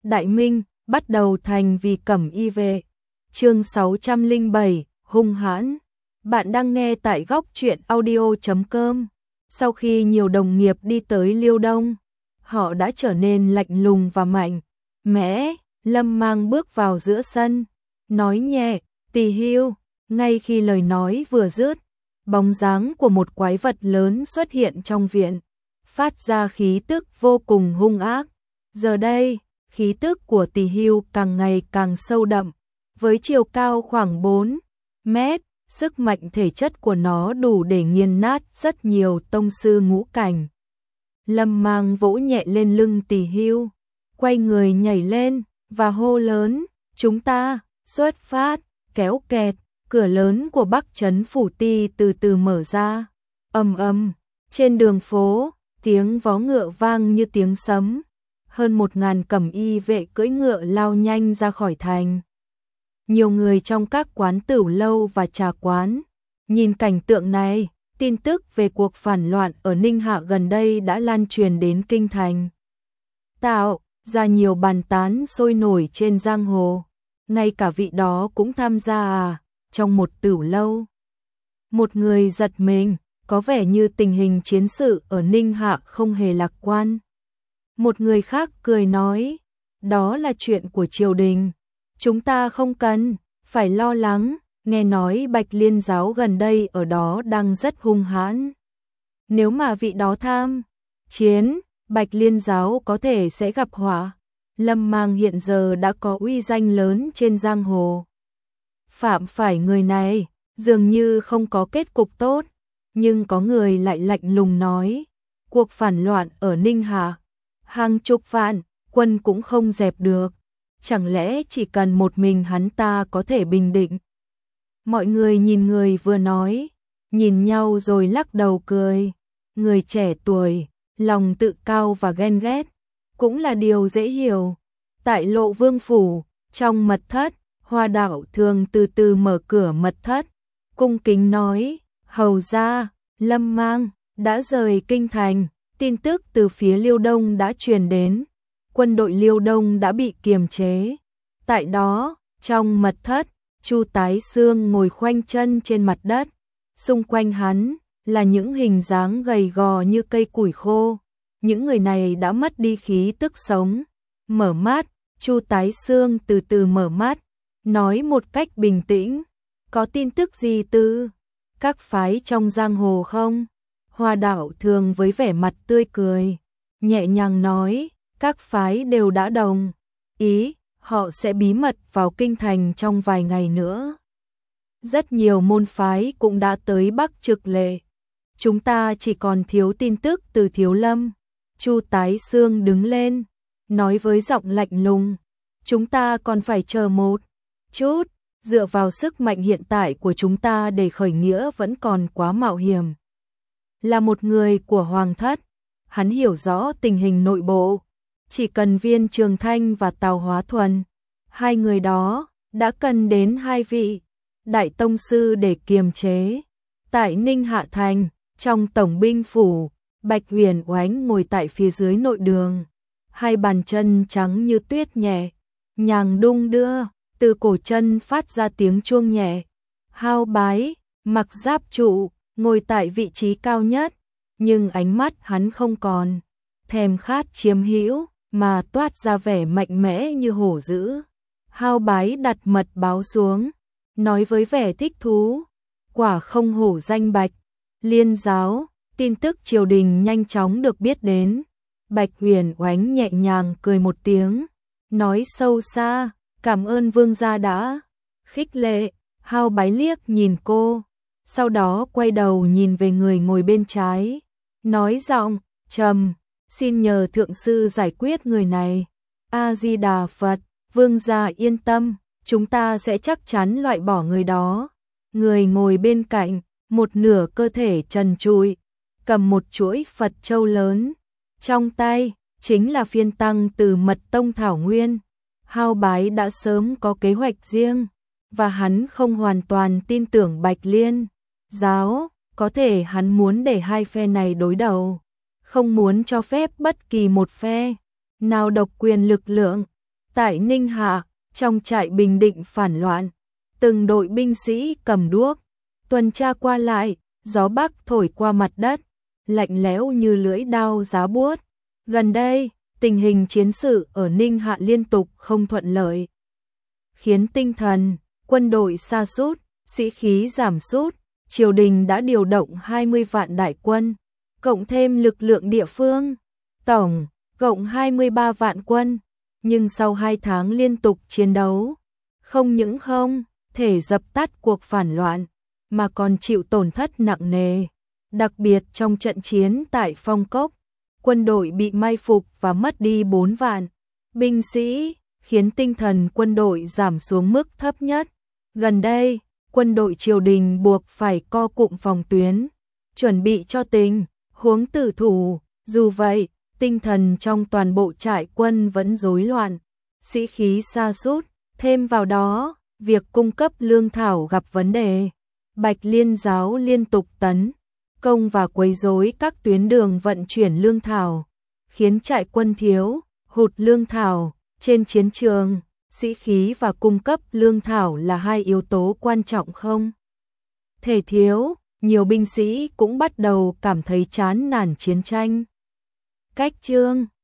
Đại Minh, bắt đầu thành vì cẩm y vệ. Chương 607, hung hãn. Bạn đang nghe tại góc truyện audio.com. Sau khi nhiều đồng nghiệp đi tới Liêu Đông, họ đã trở nên lạnh lùng và mạnh mẽ. Lâm Mang bước vào giữa sân, nói nhẹ, "Tỳ Hưu." Ngay khi lời nói vừa dứt, bóng dáng của một quái vật lớn xuất hiện trong viện, phát ra khí tức vô cùng hung ác. Giờ đây, khí tức của Tỳ Hưu càng ngày càng sâu đậm, với chiều cao khoảng 4 mét, sức mạnh thể chất của nó đủ để nghiền nát rất nhiều tông sư ngũ cảnh. Lâm Mang vỗ nhẹ lên lưng Tỳ Hưu, quay người nhảy lên và hô lớn, "Chúng ta xuất phát!" Kéo kẹt, cửa lớn của Bắc Trấn Phủ Ti từ từ mở ra. Ầm ầm, trên đường phố, tiếng vó ngựa vang như tiếng sấm. Hơn 1000 cẩm y vệ cưỡi ngựa lao nhanh ra khỏi thành. Nhiều người trong các quán tửu lâu và trà quán nhìn cảnh tượng này, tin tức về cuộc phản loạn ở Ninh Hạ gần đây đã lan truyền đến kinh thành, tạo ra nhiều bàn tán sôi nổi trên giang hồ. Ngay cả vị đó cũng tham gia trong một tửu lâu. Một người giật mình, có vẻ như tình hình chiến sự ở Ninh Hạ không hề lạc quan. Một người khác cười nói, "Đó là chuyện của triều đình, chúng ta không cần phải lo lắng, nghe nói Bạch Liên giáo gần đây ở đó đang rất hung hãn. Nếu mà vị đó tham chiến, Bạch Liên giáo có thể sẽ gặp họa." Lâm Mang hiện giờ đã có uy danh lớn trên giang hồ. Phạm phải người này, dường như không có kết cục tốt, nhưng có người lại lạnh lùng nói, cuộc phản loạn ở Ninh Hạ, hàng chục vạn quân cũng không dẹp được, chẳng lẽ chỉ cần một mình hắn ta có thể bình định? Mọi người nhìn người vừa nói, nhìn nhau rồi lắc đầu cười. Người trẻ tuổi, lòng tự cao và ghen ghét, cũng là điều dễ hiểu. Tại Lộ Vương phủ, trong mật thất, Hoa Đạo Thường từ từ mở cửa mật thất, cung kính nói, "Hầu gia, Lâm Mang đã rời kinh thành." Tin tức từ phía Liêu Đông đã truyền đến, quân đội Liêu Đông đã bị kiềm chế. Tại đó, trong mật thất, Chu Tái Xương ngồi khoanh chân trên mặt đất, xung quanh hắn là những hình dáng gầy gò như cây củi khô. Những người này đã mất đi khí tức sống. Mở mắt, Chu Tái Xương từ từ mở mắt, nói một cách bình tĩnh, "Có tin tức gì từ các phái trong giang hồ không?" Hoa Đạo Thường với vẻ mặt tươi cười, nhẹ nhàng nói, "Các phái đều đã đồng ý, họ sẽ bí mật vào kinh thành trong vài ngày nữa. Rất nhiều môn phái cũng đã tới Bắc Trực Lệ. Chúng ta chỉ còn thiếu tin tức từ Thiếu Lâm." Chu Tái Xương đứng lên, nói với giọng lạnh lùng, "Chúng ta còn phải chờ một chút, dựa vào sức mạnh hiện tại của chúng ta để khởi nghĩa vẫn còn quá mạo hiểm." Là một người của Hoàng thất, hắn hiểu rõ tình hình nội bộ, chỉ cần Viên Trường Thanh và Tào Hóa Thuần, hai người đó đã cần đến hai vị đại tông sư để kiềm chế. Tại Ninh Hạ thành, trong tổng binh phủ, Bạch Huyền Oánh ngồi tại phía dưới nội đường, hai bàn chân trắng như tuyết nhẹ nhàng đung đưa, từ cổ chân phát ra tiếng chuông nhẹ. Hao Bái mặc giáp trụ, ngồi tại vị trí cao nhất, nhưng ánh mắt hắn không còn thèm khát chiếm hữu, mà toát ra vẻ mạnh mẽ như hổ dữ. Hao Bái đặt mật báo xuống, nói với vẻ thích thú, "Quả không hổ danh Bạch Liên giáo." Tin tức triều đình nhanh chóng được biết đến. Bạch Huyền Oánh nhẹ nhàng cười một tiếng, nói sâu xa, "Cảm ơn vương gia đã khích lệ." Hao Bái liếc nhìn cô, sau đó quay đầu nhìn về người ngồi bên trái, nói giọng trầm, "Xin nhờ thượng sư giải quyết người này." "A Di Đà Phật, vương gia yên tâm, chúng ta sẽ chắc chắn loại bỏ người đó." Người ngồi bên cạnh, một nửa cơ thể trần trụi, cầm một chuỗi Phật châu lớn, trong tay chính là phiên tăng từ Mật Tông Thảo Nguyên. Hao Bái đã sớm có kế hoạch riêng, và hắn không hoàn toàn tin tưởng Bạch Liên giáo, có thể hắn muốn để hai phe này đối đầu, không muốn cho phép bất kỳ một phe nào độc quyền lực lượng. Tại Ninh Hạ, trong trại bình định phản loạn, từng đội binh sĩ cầm đuốc, tuần tra qua lại, gió bắc thổi qua mặt đất, lạnh lẽo như lưỡi dao giá buốt. Gần đây, tình hình chiến sự ở Ninh Hạ liên tục không thuận lợi, khiến tinh thần quân đội sa sút, sĩ khí giảm sút. Triều đình đã điều động 20 vạn đại quân, cộng thêm lực lượng địa phương, tổng cộng 23 vạn quân. Nhưng sau 2 tháng liên tục chiến đấu, không những không thể dập tắt cuộc phản loạn, mà còn chịu tổn thất nặng nề. Đặc biệt trong trận chiến tại Phong Cốc, quân đội bị mai phục và mất đi 4 vạn binh sĩ, khiến tinh thần quân đội giảm xuống mức thấp nhất. Gần đây, quân đội triều đình buộc phải co cụm phòng tuyến, chuẩn bị cho tình huống tử thủ. Dù vậy, tinh thần trong toàn bộ trại quân vẫn rối loạn, sĩ khí sa sút. Thêm vào đó, việc cung cấp lương thảo gặp vấn đề. Bạch Liên giáo liên tục tấn công và quấy rối các tuyến đường vận chuyển lương thảo, khiến trại quân thiếu hụt lương thảo. Trên chiến trường, sĩ khí và cung cấp lương thảo là hai yếu tố quan trọng không thể thiếu. Nhiều binh sĩ cũng bắt đầu cảm thấy chán nản chiến tranh. Cách chương